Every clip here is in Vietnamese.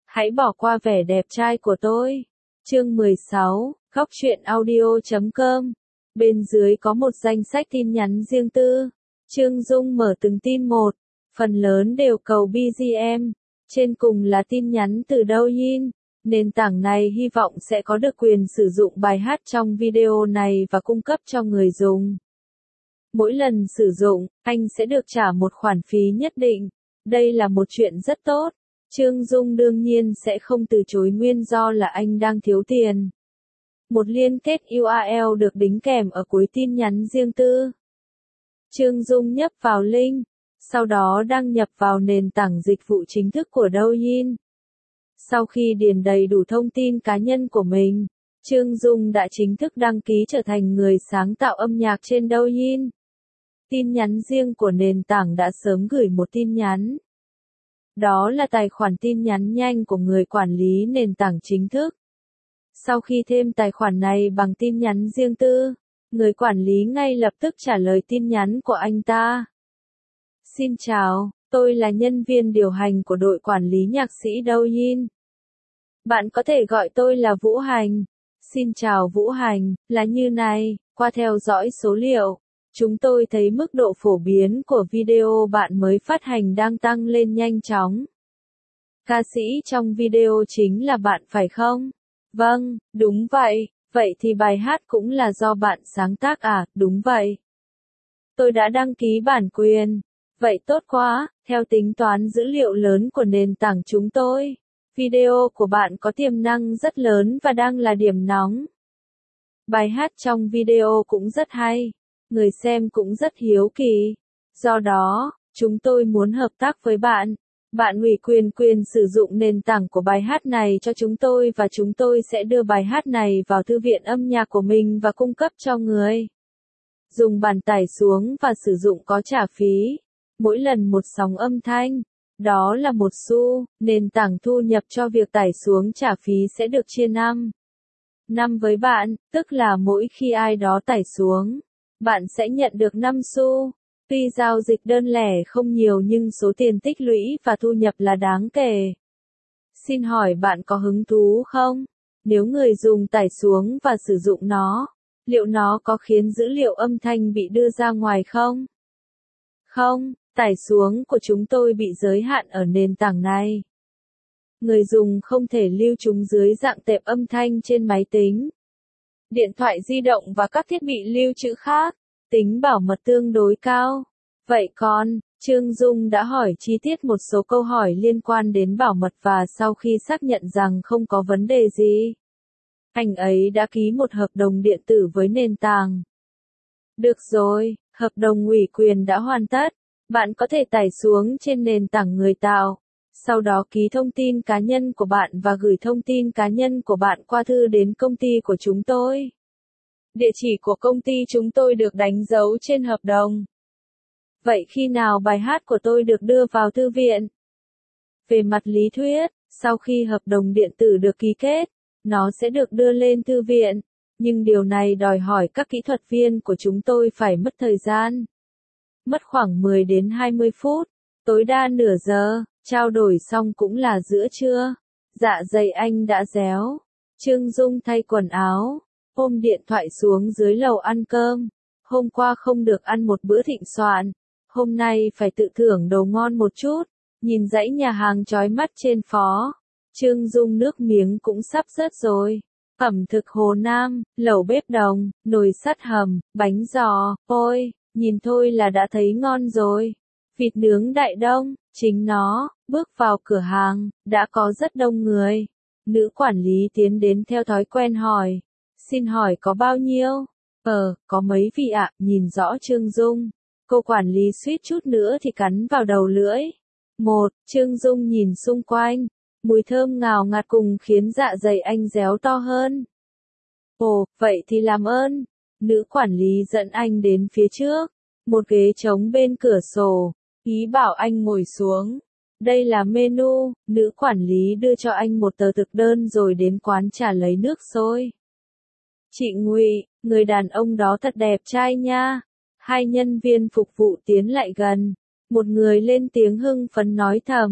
Hãy bỏ qua vẻ đẹp trai của tôi. Chương 16, Góc truyện audio.com. Bên dưới có một danh sách tin nhắn riêng tư. Trương Dung mở từng tin một, phần lớn đều cầu BGM. Trên cùng là tin nhắn từ Douyin. Nền tảng này hy vọng sẽ có được quyền sử dụng bài hát trong video này và cung cấp cho người dùng. Mỗi lần sử dụng, anh sẽ được trả một khoản phí nhất định. Đây là một chuyện rất tốt. Trương Dung đương nhiên sẽ không từ chối nguyên do là anh đang thiếu tiền. Một liên kết URL được đính kèm ở cuối tin nhắn riêng tư. Trương Dung nhấp vào link, sau đó đăng nhập vào nền tảng dịch vụ chính thức của Douyin. Sau khi điền đầy đủ thông tin cá nhân của mình, Trương Dung đã chính thức đăng ký trở thành người sáng tạo âm nhạc trên Douyin. Tin nhắn riêng của nền tảng đã sớm gửi một tin nhắn. Đó là tài khoản tin nhắn nhanh của người quản lý nền tảng chính thức. Sau khi thêm tài khoản này bằng tin nhắn riêng tư, người quản lý ngay lập tức trả lời tin nhắn của anh ta. Xin chào, tôi là nhân viên điều hành của đội quản lý nhạc sĩ Douyin. Bạn có thể gọi tôi là Vũ Hành. Xin chào Vũ Hành, là như này, qua theo dõi số liệu. Chúng tôi thấy mức độ phổ biến của video bạn mới phát hành đang tăng lên nhanh chóng. Ca sĩ trong video chính là bạn phải không? Vâng, đúng vậy. Vậy thì bài hát cũng là do bạn sáng tác à? Đúng vậy. Tôi đã đăng ký bản quyền. Vậy tốt quá, theo tính toán dữ liệu lớn của nền tảng chúng tôi, video của bạn có tiềm năng rất lớn và đang là điểm nóng. Bài hát trong video cũng rất hay. Người xem cũng rất hiếu kỳ. Do đó, chúng tôi muốn hợp tác với bạn. Bạn ủy quyền sử dụng nền tảng của bài hát này cho chúng tôi và chúng tôi sẽ đưa bài hát này vào thư viện âm nhạc của mình và cung cấp cho người dùng bản tải xuống và sử dụng có trả phí. Mỗi lần một sóng âm thanh, đó là 1 xu, nền tảng thu nhập cho việc tải xuống trả phí sẽ được chia 5 với bạn, tức là mỗi khi ai đó tải xuống, bạn sẽ nhận được 5 xu. Tuy giao dịch đơn lẻ không nhiều nhưng số tiền tích lũy và thu nhập là đáng kể. Xin hỏi bạn có hứng thú không? Nếu người dùng tải xuống và sử dụng nó, liệu nó có khiến dữ liệu âm thanh bị đưa ra ngoài không? Không, tải xuống của chúng tôi bị giới hạn ở nền tảng này. Người dùng không thể lưu chúng dưới dạng tệp âm thanh trên máy tính, điện thoại di động và các thiết bị lưu trữ khác. Tính bảo mật tương đối cao. Vậy còn, Trương Dung đã hỏi chi tiết một số câu hỏi liên quan đến bảo mật và sau khi xác nhận rằng không có vấn đề gì, anh ấy đã ký một hợp đồng điện tử với nền tảng. Được rồi, hợp đồng ủy quyền đã hoàn tất. Bạn có thể tải xuống trên nền tảng người tạo. Sau đó ký thông tin cá nhân của bạn và gửi thông tin cá nhân của bạn qua thư đến công ty của chúng tôi. Địa chỉ của công ty chúng tôi được đánh dấu trên hợp đồng. Vậy khi nào bài hát của tôi được đưa vào thư viện? Về mặt lý thuyết, sau khi hợp đồng điện tử được ký kết, nó sẽ được đưa lên thư viện. Nhưng điều này đòi hỏi các kỹ thuật viên của chúng tôi phải mất thời gian. Mất khoảng 10 đến 20 phút, tối đa nửa giờ, trao đổi xong cũng là giữa trưa. Dạ dày anh đã réo. Trương Dung thay quần áo, ôm điện thoại xuống dưới lầu ăn cơm. Hôm qua không được ăn một bữa thịnh soạn, hôm nay phải tự thưởng đồ ngon một chút. Nhìn dãy nhà hàng chói mắt trên phố, Trương Dung nước miếng cũng sắp rớt rồi. Ẩm thực Hồ Nam, lẩu bếp đồng, nồi sắt hầm, bánh giò, ôi, nhìn thôi là đã thấy ngon rồi. Vịt nướng Đại Đông, chính nó. Bước vào cửa hàng, đã có rất đông người. Nữ quản lý tiến đến theo thói quen hỏi. Xin hỏi có bao nhiêu? Có mấy vị ạ, nhìn rõ Trương Dung. Cô quản lý suýt chút nữa thì cắn vào đầu lưỡi. Trương Dung nhìn xung quanh. Mùi thơm ngào ngạt cùng khiến dạ dày anh réo to hơn. Ồ, vậy thì làm ơn. Nữ quản lý dẫn anh đến phía trước. Một ghế trống bên cửa sổ. Ý bảo anh ngồi xuống. Đây là menu. Nữ quản lý đưa cho anh một tờ thực đơn rồi đến quán trà lấy nước sôi. Chị Ngụy, người đàn ông đó thật đẹp trai nha. Hai nhân viên phục vụ tiến lại gần. Một người lên tiếng hưng phấn nói thầm.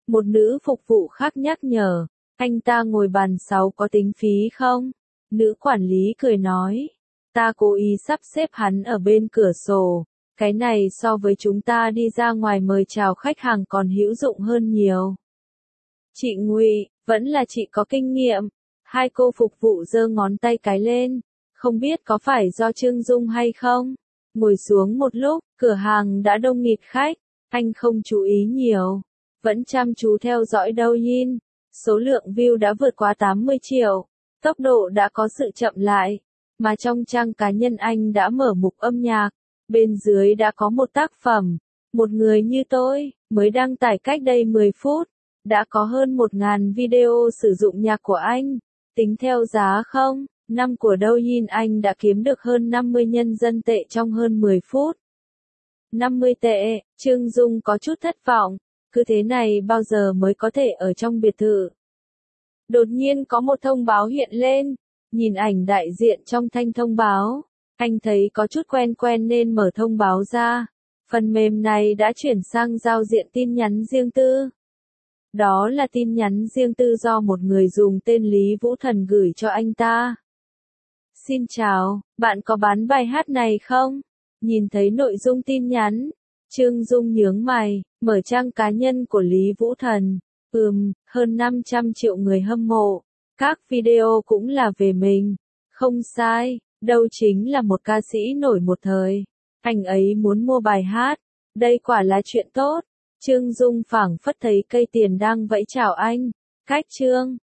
Một nữ phục vụ khác nhắc nhở, anh ta ngồi bàn 6 có tính phí không? Nữ quản lý cười nói, ta cố ý sắp xếp hắn ở bên cửa sổ, cái này so với chúng ta đi ra ngoài mời chào khách hàng còn hữu dụng hơn nhiều. Chị Ngụy, vẫn là chị có kinh nghiệm. Hai cô phục vụ giơ ngón tay cái lên, không biết có phải do Trương Dung hay không? Ngồi xuống một lúc, cửa hàng đã đông nghịt khách, anh không chú ý nhiều, vẫn chăm chú theo dõi Douyin. Số lượng view đã vượt qua 80 triệu, tốc độ đã có sự chậm lại, mà trong trang cá nhân anh đã mở mục âm nhạc, bên dưới đã có một tác phẩm, một người như tôi, mới đăng tải cách đây 10 phút, đã có hơn 1.000 video sử dụng nhạc của anh, tính theo giá không, năm của Douyin anh đã kiếm được hơn 50 nhân dân tệ trong hơn 10 phút. 50 tệ, Trương Dung có chút thất vọng, cứ thế này bao giờ mới có thể ở trong biệt thự. Đột nhiên có một thông báo hiện lên, nhìn ảnh đại diện trong thanh thông báo, anh thấy có chút quen quen nên mở thông báo ra. Phần mềm này đã chuyển sang giao diện tin nhắn riêng tư. Đó là tin nhắn riêng tư do một người dùng tên Lý Vũ Thần gửi cho anh ta. Xin chào, bạn có bán bài hát này không? Nhìn thấy nội dung tin nhắn, Trương Dung nhướng mày, mở trang cá nhân của Lý Vũ Thần. Hơn 500 triệu người hâm mộ. Các video cũng là về mình. Không sai, đâu chính là một ca sĩ nổi một thời. Anh ấy muốn mua bài hát. Đây quả là chuyện tốt. Trương Dung phảng phất thấy cây tiền đang vẫy chào anh. Cách Trương.